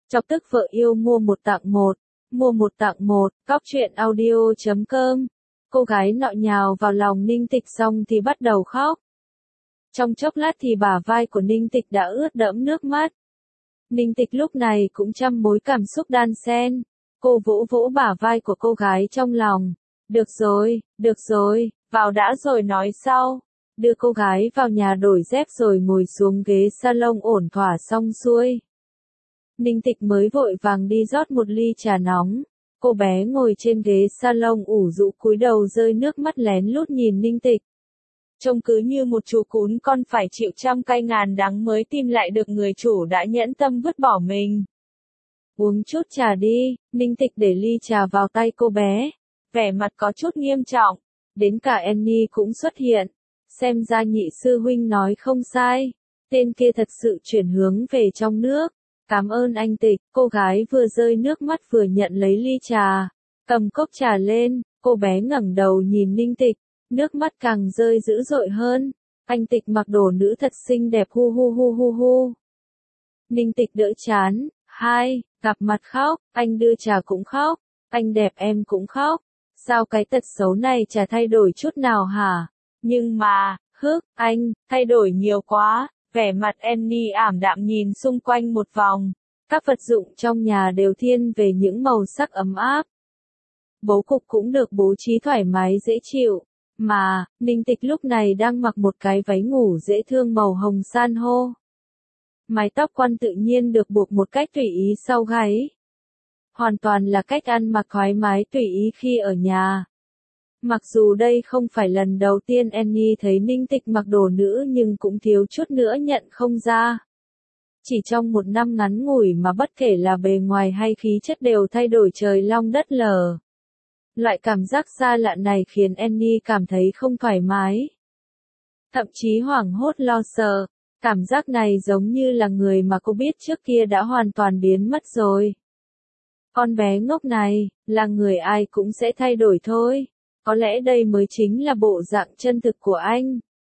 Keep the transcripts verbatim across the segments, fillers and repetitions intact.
Chọc tức vợ yêu mua một tặng một, mua một tặng một, cóc truyện audio chấm com. Cô gái nọ nhào vào lòng Ninh Tịch xong thì bắt đầu khóc. Trong chốc lát thì bả vai của Ninh Tịch đã ướt đẫm nước mắt. Ninh Tịch lúc này cũng trăm mối cảm xúc đan xen. Cô vỗ vỗ bả vai của cô gái trong lòng. Được rồi, được rồi, vào đã rồi nói sau. Đưa cô gái vào nhà đổi dép rồi ngồi xuống ghế salon ổn thỏa xong xuôi. Ninh Tịch mới vội vàng đi rót một ly trà nóng. Cô bé ngồi trên ghế salon ủ rũ cúi đầu rơi nước mắt lén lút nhìn Ninh Tịch. Trông cứ như một chú cún con phải chịu trăm cay ngàn đắng mới tìm lại được người chủ đã nhẫn tâm vứt bỏ mình. Uống chút trà đi, Ninh Tịch để ly trà vào tay cô bé. Vẻ mặt có chút nghiêm trọng. Đến cả Annie cũng xuất hiện. Xem ra nhị sư huynh nói không sai. Tên kia thật sự chuyển hướng về trong nước. Cảm ơn anh Tịch, cô gái vừa rơi nước mắt vừa nhận lấy ly trà. Cầm cốc trà lên, cô bé ngẩng đầu nhìn Ninh Tịch, nước mắt càng rơi dữ dội hơn. Anh Tịch mặc đồ nữ thật xinh đẹp hu hu hu hu hu. Ninh Tịch đỡ chán, hai, gặp mặt khóc, anh đưa trà cũng khóc, anh đẹp em cũng khóc. Sao cái tật xấu này chả thay đổi chút nào hả? Nhưng mà, hức, anh, thay đổi nhiều quá. Vẻ mặt Annie ảm đạm nhìn xung quanh một vòng. Các vật dụng trong nhà đều thiên về những màu sắc ấm áp. Bố cục cũng được bố trí thoải mái dễ chịu. Mà, Ninh Tịch lúc này đang mặc một cái váy ngủ dễ thương màu hồng san hô. Mái tóc quăn tự nhiên được buộc một cách tùy ý sau gáy. Hoàn toàn là cách ăn mặc thoải mái tùy ý khi ở nhà. Mặc dù đây không phải lần đầu tiên Annie thấy Ninh Tịch mặc đồ nữ nhưng cũng thiếu chút nữa nhận không ra. Chỉ trong một năm ngắn ngủi mà bất kể là bề ngoài hay khí chất đều thay đổi trời long đất lở. Loại cảm giác xa lạ này khiến Annie cảm thấy không thoải mái. Thậm chí hoảng hốt lo sợ. Cảm giác này giống như là người mà cô biết trước kia đã hoàn toàn biến mất rồi. Con bé ngốc này, là người ai cũng sẽ thay đổi thôi. Có lẽ đây mới chính là bộ dạng chân thực của anh.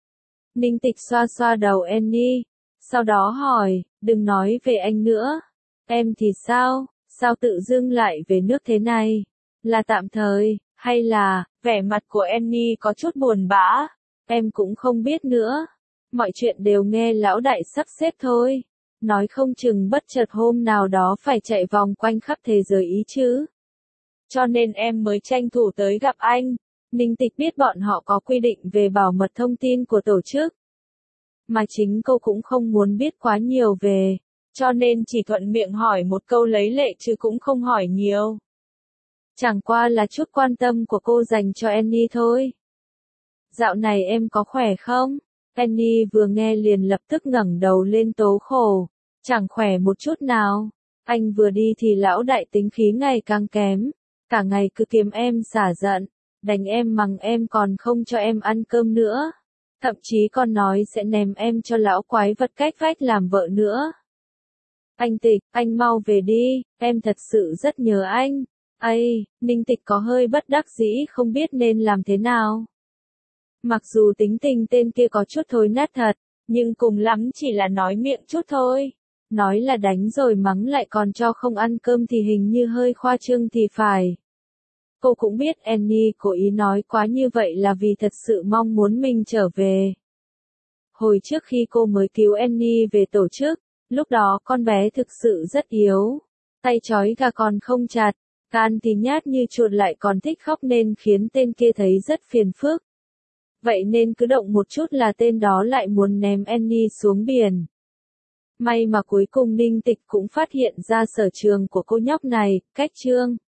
Ninh Tịch xoa xoa đầu Annie, sau đó hỏi, đừng nói về anh nữa. Em thì sao, sao tự dưng lại về nước thế này? Là tạm thời, hay là, vẻ mặt của Annie có chút buồn bã? Em cũng không biết nữa. Mọi chuyện đều nghe lão đại sắp xếp thôi. Nói không chừng bất chợt hôm nào đó phải chạy vòng quanh khắp thế giới ý chứ. Cho nên em mới tranh thủ tới gặp anh. Ninh Tịch biết bọn họ có quy định về bảo mật thông tin của tổ chức. Mà chính cô cũng không muốn biết quá nhiều về. Cho nên chỉ thuận miệng hỏi một câu lấy lệ chứ cũng không hỏi nhiều. Chẳng qua là chút quan tâm của cô dành cho Annie thôi. Dạo này em có khỏe không? Annie vừa nghe liền lập tức ngẩng đầu lên tố khổ. Chẳng khỏe một chút nào. Anh vừa đi thì lão đại tính khí ngày càng kém. Cả ngày cứ kiếm em xả giận, đánh em mắng em còn không cho em ăn cơm nữa. Thậm chí còn nói sẽ ném em cho lão quái vật cách vách làm vợ nữa. Anh Tịch, anh mau về đi, em thật sự rất nhớ anh. Ây, Ninh Tịch có hơi bất đắc dĩ không biết nên làm thế nào. Mặc dù tính tình tên kia có chút thối nát thật, nhưng cùng lắm chỉ là nói miệng chút thôi. Nói là đánh rồi mắng lại còn cho không ăn cơm thì hình như hơi khoa trương thì phải. Cô cũng biết Annie cố ý nói quá như vậy là vì thật sự mong muốn mình trở về. Hồi trước khi cô mới cứu Annie về tổ chức, lúc đó con bé thực sự rất yếu. Tay trói gà còn không chặt, gan thì nhát như chuột lại còn thích khóc nên khiến tên kia thấy rất phiền phức. Vậy nên cứ động một chút là tên đó lại muốn ném Annie xuống biển. May mà cuối cùng Ninh Tịch cũng phát hiện ra sở trường của cô nhóc này, cách trương.